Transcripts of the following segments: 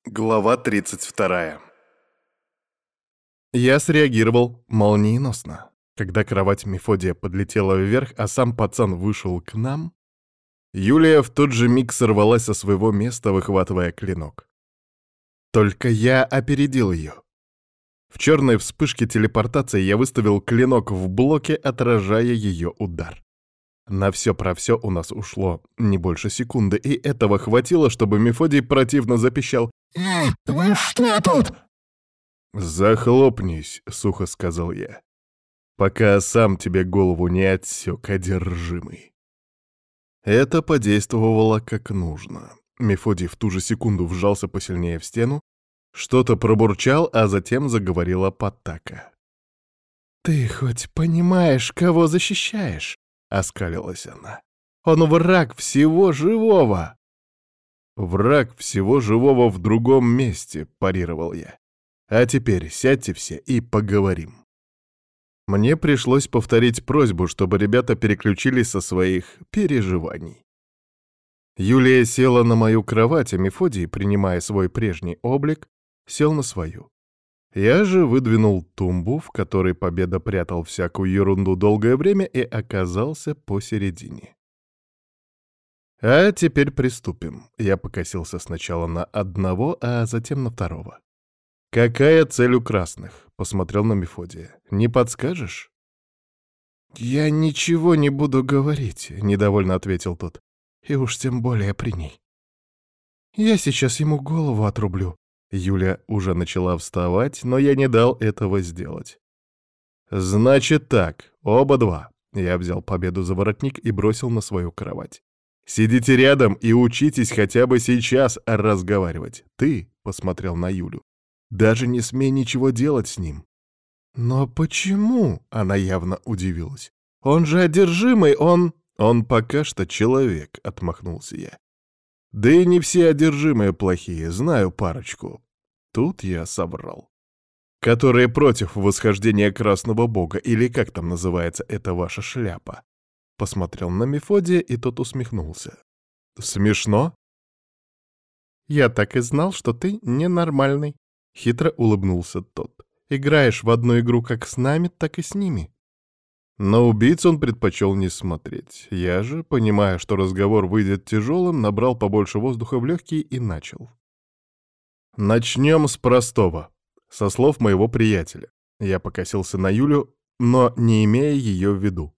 Глава 32. Я среагировал молниеносно. Когда кровать Мефодия подлетела вверх, а сам пацан вышел к нам, Юлия в тот же миг сорвалась со своего места, выхватывая клинок. Только я опередил ее. В черной вспышке телепортации я выставил клинок в блоке, отражая ее удар. На все про все у нас ушло не больше секунды, и этого хватило, чтобы Мефодий противно запищал: «Эй, вы что тут?» «Захлопнись», — сухо сказал я, «пока сам тебе голову не отсек, одержимый». Это подействовало как нужно. Мефодий в ту же секунду вжался посильнее в стену, что-то пробурчал, а затем заговорила Потака. «Ты хоть понимаешь, кого защищаешь?» — оскалилась она. «Он враг всего живого!» «Враг всего живого в другом месте», — парировал я. «А теперь сядьте все и поговорим». Мне пришлось повторить просьбу, чтобы ребята переключились со своих переживаний. Юлия села на мою кровать, а Мефодий, принимая свой прежний облик, сел на свою. Я же выдвинул тумбу, в которой Победа прятал всякую ерунду долгое время, и оказался посередине. «А теперь приступим». Я покосился сначала на одного, а затем на второго. «Какая цель у красных?» — посмотрел на Мефодия. «Не подскажешь?» «Я ничего не буду говорить», — недовольно ответил тот. «И уж тем более при ней». «Я сейчас ему голову отрублю». Юля уже начала вставать, но я не дал этого сделать. «Значит так, оба два». Я взял Победу за воротник и бросил на свою кровать. «Сидите рядом и учитесь хотя бы сейчас разговаривать. Ты», — посмотрел на Юлю, — «даже не смей ничего делать с ним». «Но почему?» — она явно удивилась. «Он же одержимый, он...» «Он пока что человек», — отмахнулся я. «Да и не все одержимые плохие, знаю парочку». Тут я соврал. «Которые против восхождения Красного Бога, или как там называется эта ваша шляпа?» Посмотрел на Мефодия, и тот усмехнулся. «Смешно?» «Я так и знал, что ты ненормальный», — хитро улыбнулся тот. «Играешь в одну игру как с нами, так и с ними». На убийц он предпочел не смотреть. Я же, понимая, что разговор выйдет тяжелым, набрал побольше воздуха в легкие и начал. Начнем с простого. Со слов моего приятеля. Я покосился на Юлю, но не имея ее в виду.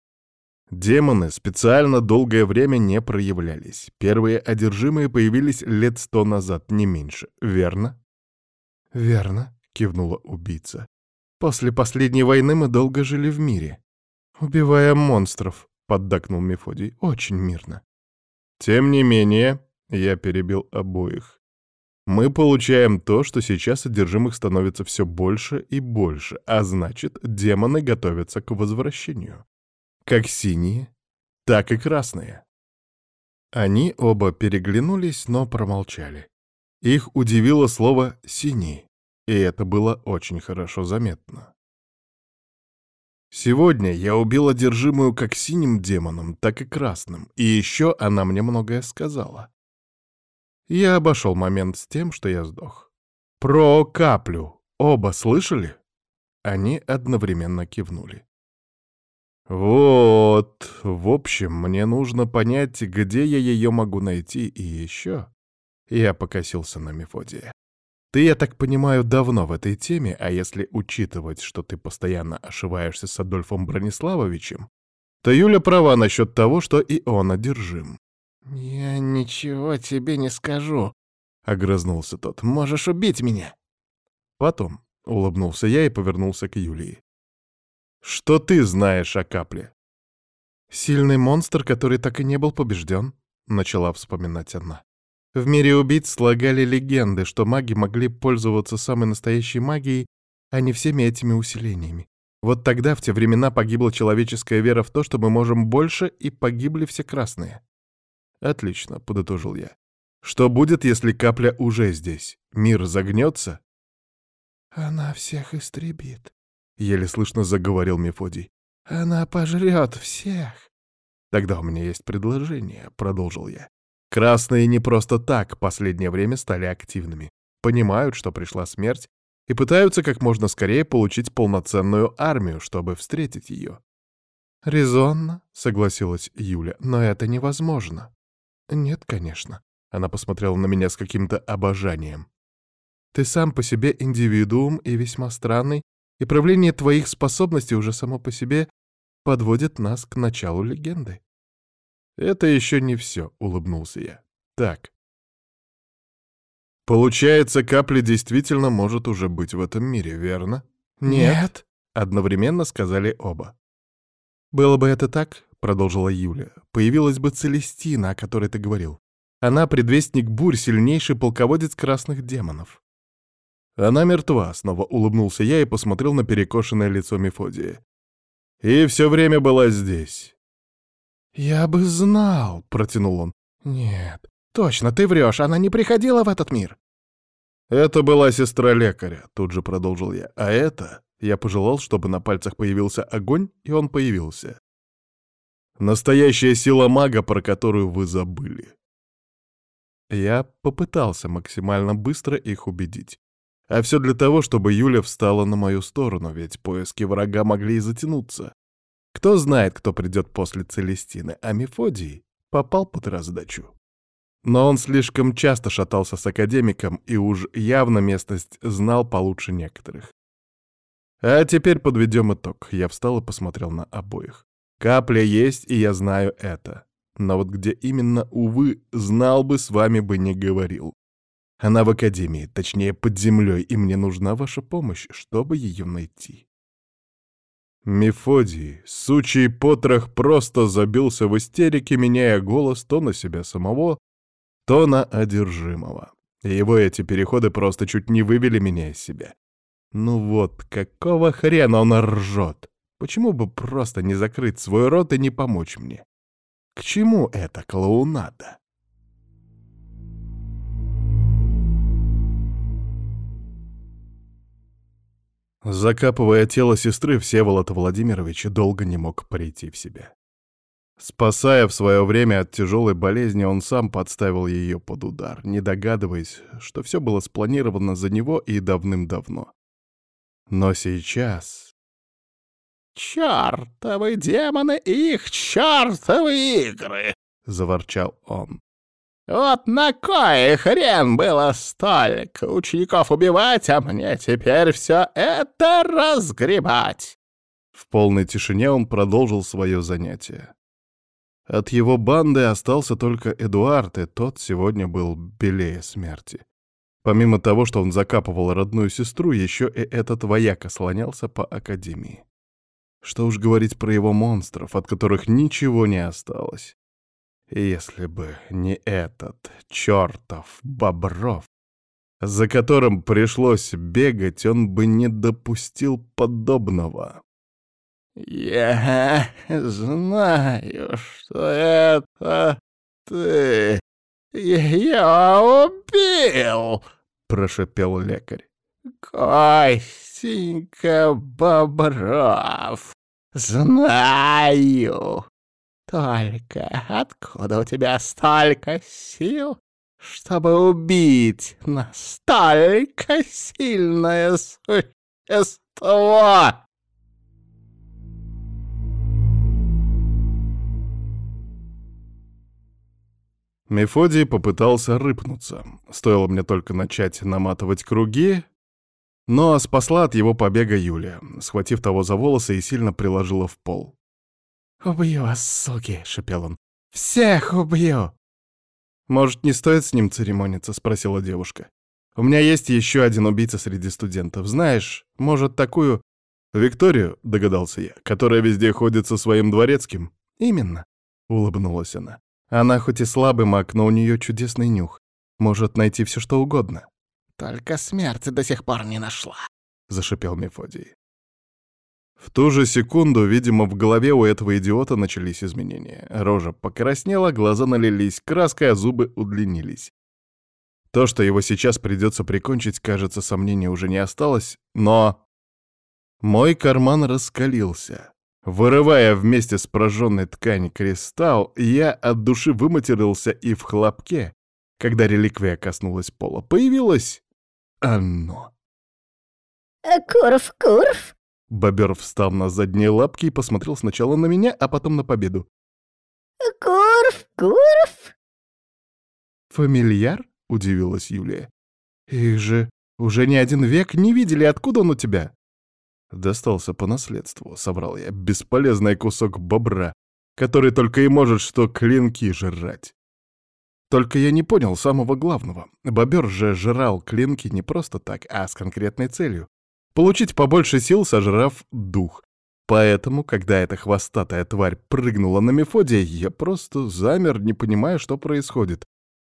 Демоны специально долгое время не проявлялись. Первые одержимые появились лет 100 назад, не меньше. Верно? Верно, кивнула убийца. После последней войны мы долго жили в мире. Убивая монстров, поддакнул Мефодий, очень мирно. Тем не менее, я перебил обоих. Мы получаем то, что сейчас одержимых становится все больше и больше, а значит, демоны готовятся к возвращению. Как синие, так и красные. Они оба переглянулись, но промолчали. Их удивило слово «синий», и это было очень хорошо заметно. Сегодня я убил одержимую как синим демоном, так и красным, и еще она мне многое сказала. Я обошел момент с тем, что я сдох. Про каплю оба слышали? Они одновременно кивнули. Вот, в общем, мне нужно понять, где я ее могу найти, и еще... Я покосился на Мефодия. Ты, я так понимаю, давно в этой теме, а если учитывать, что ты постоянно ошиваешься с Адольфом Брониславовичем, то Юля права насчет того, что и он одержим. «Я ничего тебе не скажу», — огрызнулся тот. «Можешь убить меня». «Потом», — улыбнулся я и повернулся к Юлии. «Что ты знаешь о капле?» «Сильный монстр, который так и не был побежден», — начала вспоминать она. В мире убийц слагали легенды, что маги могли пользоваться самой настоящей магией, а не всеми этими усилениями. Вот тогда, в те времена, погибла человеческая вера в то, что мы можем больше, и погибли все красные. «Отлично», — подытожил я. «Что будет, если капля уже здесь? Мир загнется?» «Она всех истребит», — еле слышно заговорил Мефодий. «Она пожрет всех». «Тогда у меня есть предложение», — продолжил я. Красные не просто так последнее время стали активными. Понимают, что пришла смерть, и пытаются как можно скорее получить полноценную армию, чтобы встретить ее. «Резонно», — согласилась Юля, — «но это невозможно». «Нет, конечно». Она посмотрела на меня с каким-то обожанием. «Ты сам по себе индивидуум и весьма странный, и проявление твоих способностей уже само по себе подводит нас к началу легенды». «Это еще не все», — улыбнулся я. «Так. Получается, капля действительно может уже быть в этом мире, верно?» Нет. — одновременно сказали оба. «Было бы это так, — продолжила Юля, — появилась бы Целестина, о которой ты говорил. Она — предвестник бурь, сильнейший полководец красных демонов». «Она мертва», — снова улыбнулся я и посмотрел на перекошенное лицо Мефодия. «И все время была здесь». «Я бы знал», — протянул он. «Нет, точно, ты врешь, она не приходила в этот мир». «Это была сестра лекаря», — тут же продолжил я. «А это...» — я пожелал, чтобы на пальцах появился огонь, и он появился. «Настоящая сила мага, про которую вы забыли». Я попытался максимально быстро их убедить. А все для того, чтобы Юля встала на мою сторону, ведь поиски врага могли и затянуться. Кто знает, кто придет после Целестины, а Мефодий попал под раздачу. Но он слишком часто шатался с академиком и уж явно местность знал получше некоторых. А теперь подведем итог. Я встал и посмотрел на обоих. Капля есть, и я знаю это. Но вот где именно, увы, знал бы, с вами бы не говорил. Она в академии, точнее, под землей, и мне нужна ваша помощь, чтобы ее найти. Мефодий, сучий потрох, просто забился в истерике, меняя голос то на себя самого, то на одержимого. И его эти переходы просто чуть не вывели меня из себя. Ну вот, какого хрена он ржет? Почему бы просто не закрыть свой рот и не помочь мне? К чему эта клоунада? Закапывая тело сестры, Всеволод Владимирович долго не мог прийти в себя. Спасая в свое время от тяжелой болезни, он сам подставил ее под удар, не догадываясь, что все было спланировано за него и давным-давно. Но сейчас... «Чёртовы демоны и их чёртовы игры!» — заворчал он. «Вот на кой хрен было столько учеников убивать, а мне теперь все это разгребать!» В полной тишине он продолжил свое занятие. От его банды остался только Эдуард, и тот сегодня был белее смерти. Помимо того, что он закапывал родную сестру, еще и этот вояка слонялся по академии. Что уж говорить про его монстров, от которых ничего не осталось. И если бы не этот чертов Бобров, за которым пришлось бегать, он бы не допустил подобного. «Я знаю, что это ты. Я убил!» — прошепел лекарь. «Костенька Бобров, знаю. Только откуда у тебя столько сил, чтобы убить настолько сильное существо?» Мефодий попытался рыпнуться. Стоило мне только начать наматывать круги, но спасла от его побега Юлия, схватив того за волосы и сильно приложила в пол. «Убью вас, суки!» — шепел он. «Всех убью!» «Может, не стоит с ним церемониться?» — спросила девушка. «У меня есть еще один убийца среди студентов. Знаешь, может, такую...» «Викторию», — догадался я, — «которая везде ходит со своим дворецким?» «Именно», — улыбнулась она. «Она хоть и слабый маг, но у нее чудесный нюх. Может найти все, что угодно». «Только смерти до сих пор не нашла», — зашипел Мефодий. В ту же секунду, видимо, в голове у этого идиота начались изменения. Рожа покраснела, глаза налились краской, а зубы удлинились. То, что его сейчас придется прикончить, кажется, сомнений уже не осталось, но... Мой карман раскалился. Вырывая вместе с прожженной ткани кристалл, я от души выматерился, и в хлопке, когда реликвия коснулась пола, появилось оно. Курф, Курф. Бобер встал на задние лапки и посмотрел сначала на меня, а потом на победу. Курф, Курф. «Фамильяр?» — удивилась Юлия. «Их же уже не один век не видели, откуда он у тебя?» «Достался по наследству», — соврал я, — «бесполезный кусок бобра, который только и может что клинки жрать». Только я не понял самого главного. Бобер же жрал клинки не просто так, а с конкретной целью — получить побольше сил, сожрав дух. Поэтому, когда эта хвостатая тварь прыгнула на Мефодия, я просто замер, не понимая, что происходит.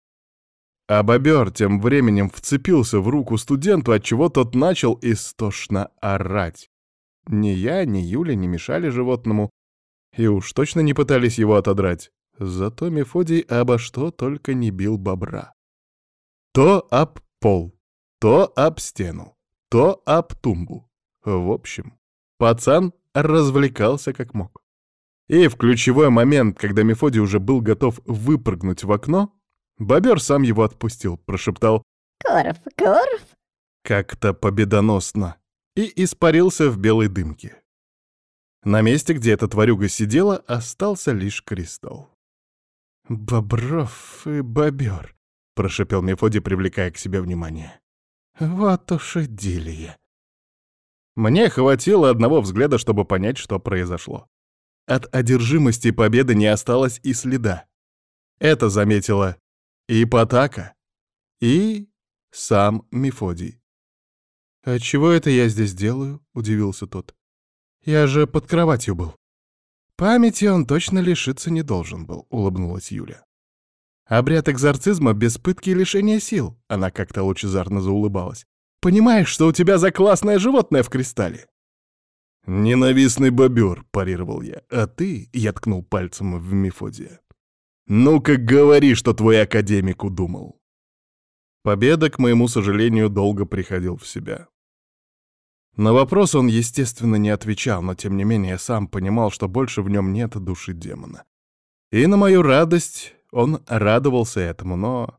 А бобер тем временем вцепился в руку студенту, отчего тот начал истошно орать. Ни я, ни Юля не мешали животному, и уж точно не пытались его отодрать. Зато Мефодий обо что только не бил бобра. То об пол, то об стену, то об тумбу. В общем, пацан развлекался как мог. И в ключевой момент, когда Мефодий уже был готов выпрыгнуть в окно, бобер сам его отпустил, прошептал Курф, Курф. как-то победоносно и испарился в белой дымке. На месте, где эта тварюга сидела, остался лишь кристалл. «Бобров и бобер», — прошепел Мефодий, привлекая к себе внимание. «Вот уж идиллия». Мне хватило одного взгляда, чтобы понять, что произошло. От одержимости победы не осталось и следа. Это заметила и Потака, и сам Мефодий. «А чего это я здесь делаю?» — удивился тот. «Я же под кроватью был». «Памяти он точно лишиться не должен был», — улыбнулась Юля. «Обряд экзорцизма без пытки и лишения сил», — она как-то лучезарно заулыбалась. «Понимаешь, что у тебя за классное животное в кристалле?» «Ненавистный бобер», — парировал я, — «а ты», — я ткнул пальцем в Мефодия. «Ну-ка говори, что твой академик удумал». Победа, к моему сожалению, долго приходил в себя. На вопрос он, естественно, не отвечал, но тем не менее сам понимал, что больше в нем нет души демона. И на мою радость он радовался этому, но...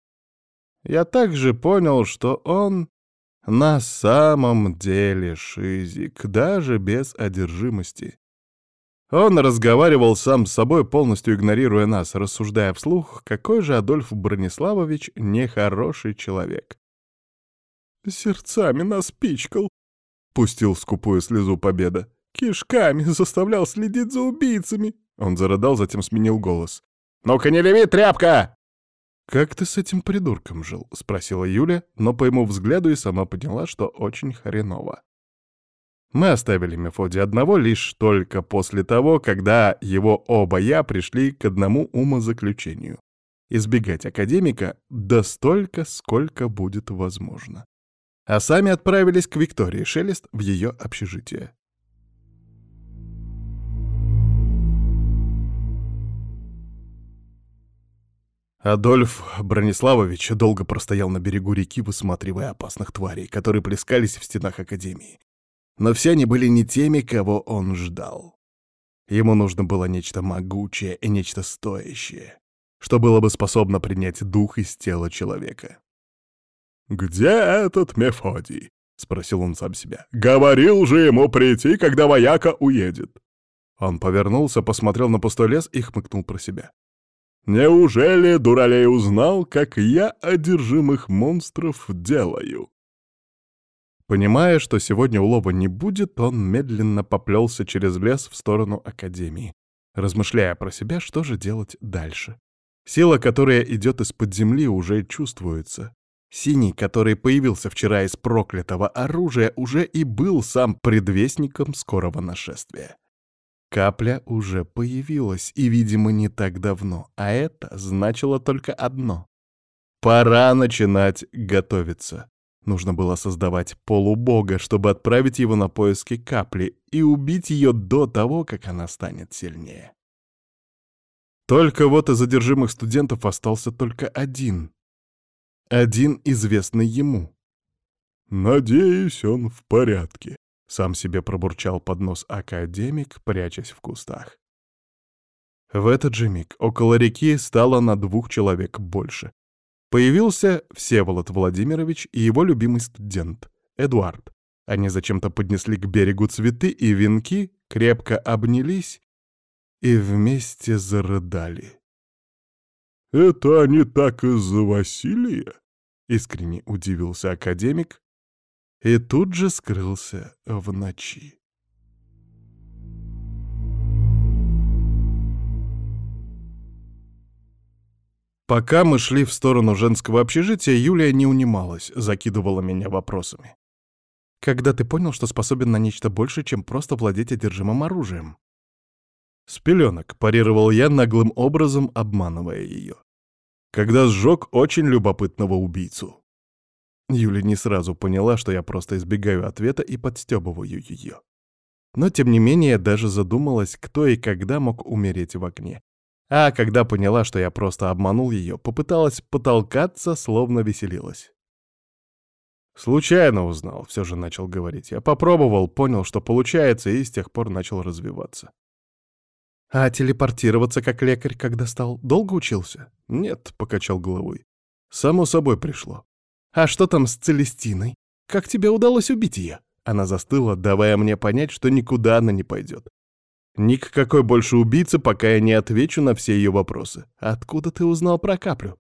Я также понял, что он на самом деле шизик, даже без одержимости. Он разговаривал сам с собой, полностью игнорируя нас, рассуждая вслух, какой же Адольф Брониславович нехороший человек. «Сердцами нас пичкал», — пустил скупую слезу победа. «Кишками заставлял следить за убийцами». Он зарыдал, затем сменил голос. «Ну-ка не реви, тряпка!» «Как ты с этим придурком жил?» — спросила Юля, но по ему взгляду и сама поняла, что очень хреново. Мы оставили Мефодия одного лишь только после того, когда его оба «я» пришли к одному умозаключению — избегать академика да столько, сколько будет возможно. А сами отправились к Виктории Шелест в ее общежитие. Адольф Брониславович долго простоял на берегу реки, высматривая опасных тварей, которые плескались в стенах академии. Но все они были не теми, кого он ждал. Ему нужно было нечто могучее и нечто стоящее, что было бы способно принять дух из тела человека. «Где этот Мефодий?» — спросил он сам себя. «Говорил же ему прийти, когда вояка уедет». Он повернулся, посмотрел на пустой лес и хмыкнул про себя. «Неужели дуралей узнал, как я одержимых монстров делаю?» Понимая, что сегодня улова не будет, он медленно поплелся через лес в сторону академии, размышляя про себя, что же делать дальше. Сила, которая идет из-под земли, уже чувствуется. Синий, который появился вчера из проклятого оружия, уже и был сам предвестником скорого нашествия. Капля уже появилась, и, видимо, не так давно, а это значило только одно. Пора начинать готовиться. Нужно было создавать полубога, чтобы отправить его на поиски капли и убить ее до того, как она станет сильнее. Только вот из задержимых студентов остался только один. Один известный ему. «Надеюсь, он в порядке», Сам себе пробурчал под нос академик, прячась в кустах. В этот же миг около реки стало на 2 человек больше. Появился Всеволод Владимирович и его любимый студент, Эдуард. Они зачем-то поднесли к берегу цветы и венки, крепко обнялись и вместе зарыдали. «Это они так из-за Василия?» — искренне удивился академик и тут же скрылся в ночи. Пока мы шли в сторону женского общежития, Юлия не унималась, закидывала меня вопросами. «Когда ты понял, что способен на нечто большее, чем просто владеть одержимым оружием?» «С пеленок», — парировал я наглым образом, обманывая ее. «Когда сжег очень любопытного убийцу». Юля не сразу поняла, что я просто избегаю ответа и подстебываю ее. Но, тем не менее, даже задумалась, кто и когда мог умереть в окне. А когда поняла, что я просто обманул ее, попыталась потолкаться, словно веселилась. «Случайно узнал», — все же начал говорить. Я попробовал, понял, что получается, и с тех пор начал развиваться. «А телепортироваться как лекарь, когда стал, долго учился?» «Нет», — покачал головой. «Само собой пришло». «А что там с Целестиной? Как тебе удалось убить ее?» Она застыла, давая мне понять, что никуда она не пойдет. «Ни к какой больше убийце, пока я не отвечу на все ее вопросы. Откуда ты узнал про каплю?»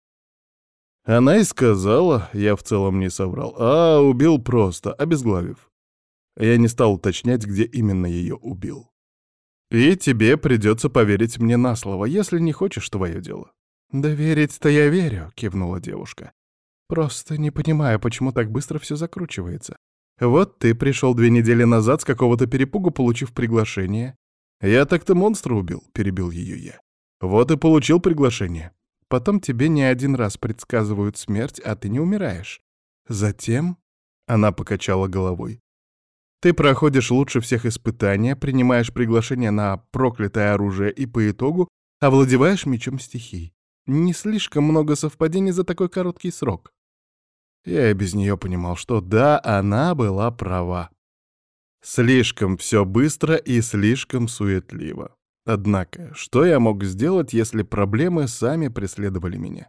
Она и сказала, я в целом не соврал, убил просто, обезглавив. Я не стал уточнять, где именно ее убил. «И тебе придется поверить мне на слово, если не хочешь, твое дело». «Да верить-то я верю», — кивнула девушка. «Просто не понимаю, почему так быстро все закручивается. Вот ты пришел 2 недели назад с какого-то перепугу, получив приглашение». «Я так-то монстра убил», — перебил ее я. «Вот и получил приглашение. Потом тебе не один раз предсказывают смерть, а ты не умираешь. Затем...» — она покачала головой. «Ты проходишь лучше всех испытания, принимаешь приглашение на проклятое оружие и по итогу овладеваешь мечом стихий. Не слишком много совпадений за такой короткий срок». Я и без нее понимал, что да, она была права. Слишком все быстро и слишком суетливо. Однако, что я мог сделать, если проблемы сами преследовали меня?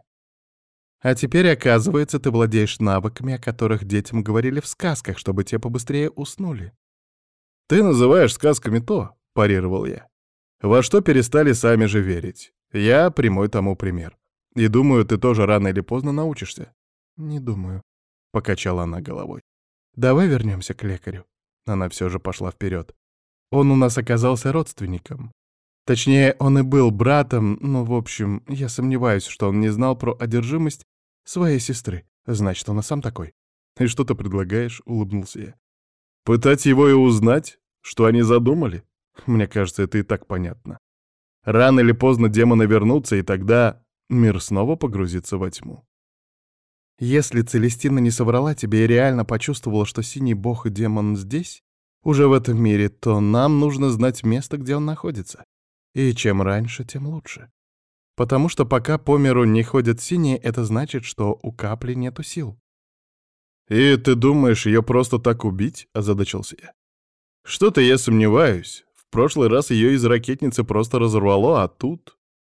А теперь, оказывается, ты владеешь навыками, о которых детям говорили в сказках, чтобы те побыстрее уснули. «Ты называешь сказками то», — парировал я, «во что перестали сами же верить. Я прямой тому пример. И думаю, ты тоже рано или поздно научишься». «Не думаю», — покачала она головой. «Давай вернемся к лекарю». Она все же пошла вперед. «Он у нас оказался родственником. Точнее, он и был братом, но, в общем, я сомневаюсь, что он не знал про одержимость своей сестры. Значит, он и сам такой». «И что ты предлагаешь?» — улыбнулся я. «Пытать его и узнать, что они задумали? Мне кажется, это и так понятно. Рано или поздно демоны вернутся, и тогда мир снова погрузится во тьму». «Если Целестина не соврала тебе и реально почувствовала, что синий бог и демон здесь, уже в этом мире, то нам нужно знать место, где он находится. И чем раньше, тем лучше. Потому что пока по миру не ходят синие, это значит, что у капли нету сил». «И ты думаешь, ее просто так убить?» — озадачился я. «Что-то я сомневаюсь. В прошлый раз ее из ракетницы просто разорвало, а тут...»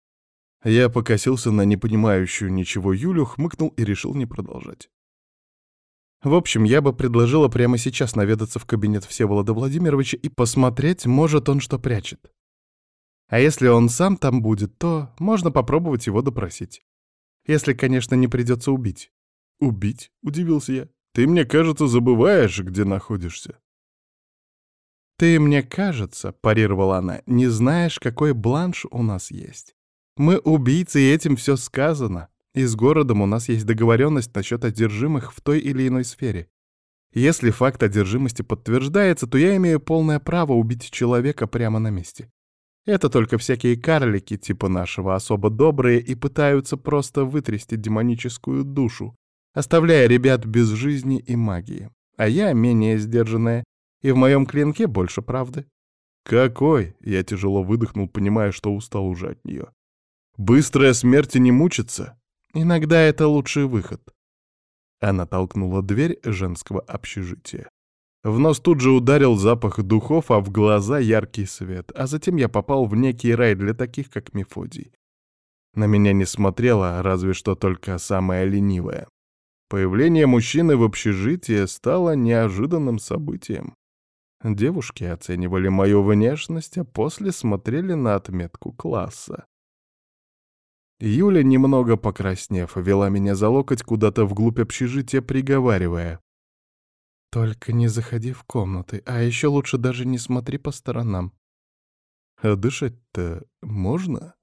Я покосился на непонимающую ничего Юлю, хмыкнул и решил не продолжать. «В общем, я бы предложила прямо сейчас наведаться в кабинет Всеволода Владимировича и посмотреть, может, он что прячет. А если он сам там будет, то можно попробовать его допросить. Если, конечно, не придется убить». «Убить?» — удивился я. «Ты, мне кажется, забываешь, где находишься». «Ты, мне кажется, — парировала она, — не знаешь, какой бланш у нас есть. Мы убийцы, и этим все сказано. И с городом у нас есть договоренность насчет одержимых в той или иной сфере. Если факт одержимости подтверждается, то я имею полное право убить человека прямо на месте. Это только всякие карлики типа нашего особо добрые и пытаются просто вытрясти демоническую душу, оставляя ребят без жизни и магии. А я менее сдержанная, и в моем клинке больше правды». «Какой?» — я тяжело выдохнул, понимая, что устал уже от нее. «Быстрая смерть и не мучиться? Иногда это лучший выход». Она толкнула дверь женского общежития. В нос тут же ударил запах духов, а в глаза яркий свет, а затем я попал в некий рай для таких, как Мефодий. На меня не смотрела, разве что только самая ленивая. Появление мужчины в общежитии стало неожиданным событием. Девушки оценивали мою внешность, а после смотрели на отметку класса. Юля, немного покраснев, вела меня за локоть куда-то вглубь общежития, приговаривая: «Только не заходи в комнаты, а еще лучше даже не смотри по сторонам». «А дышать-то можно?»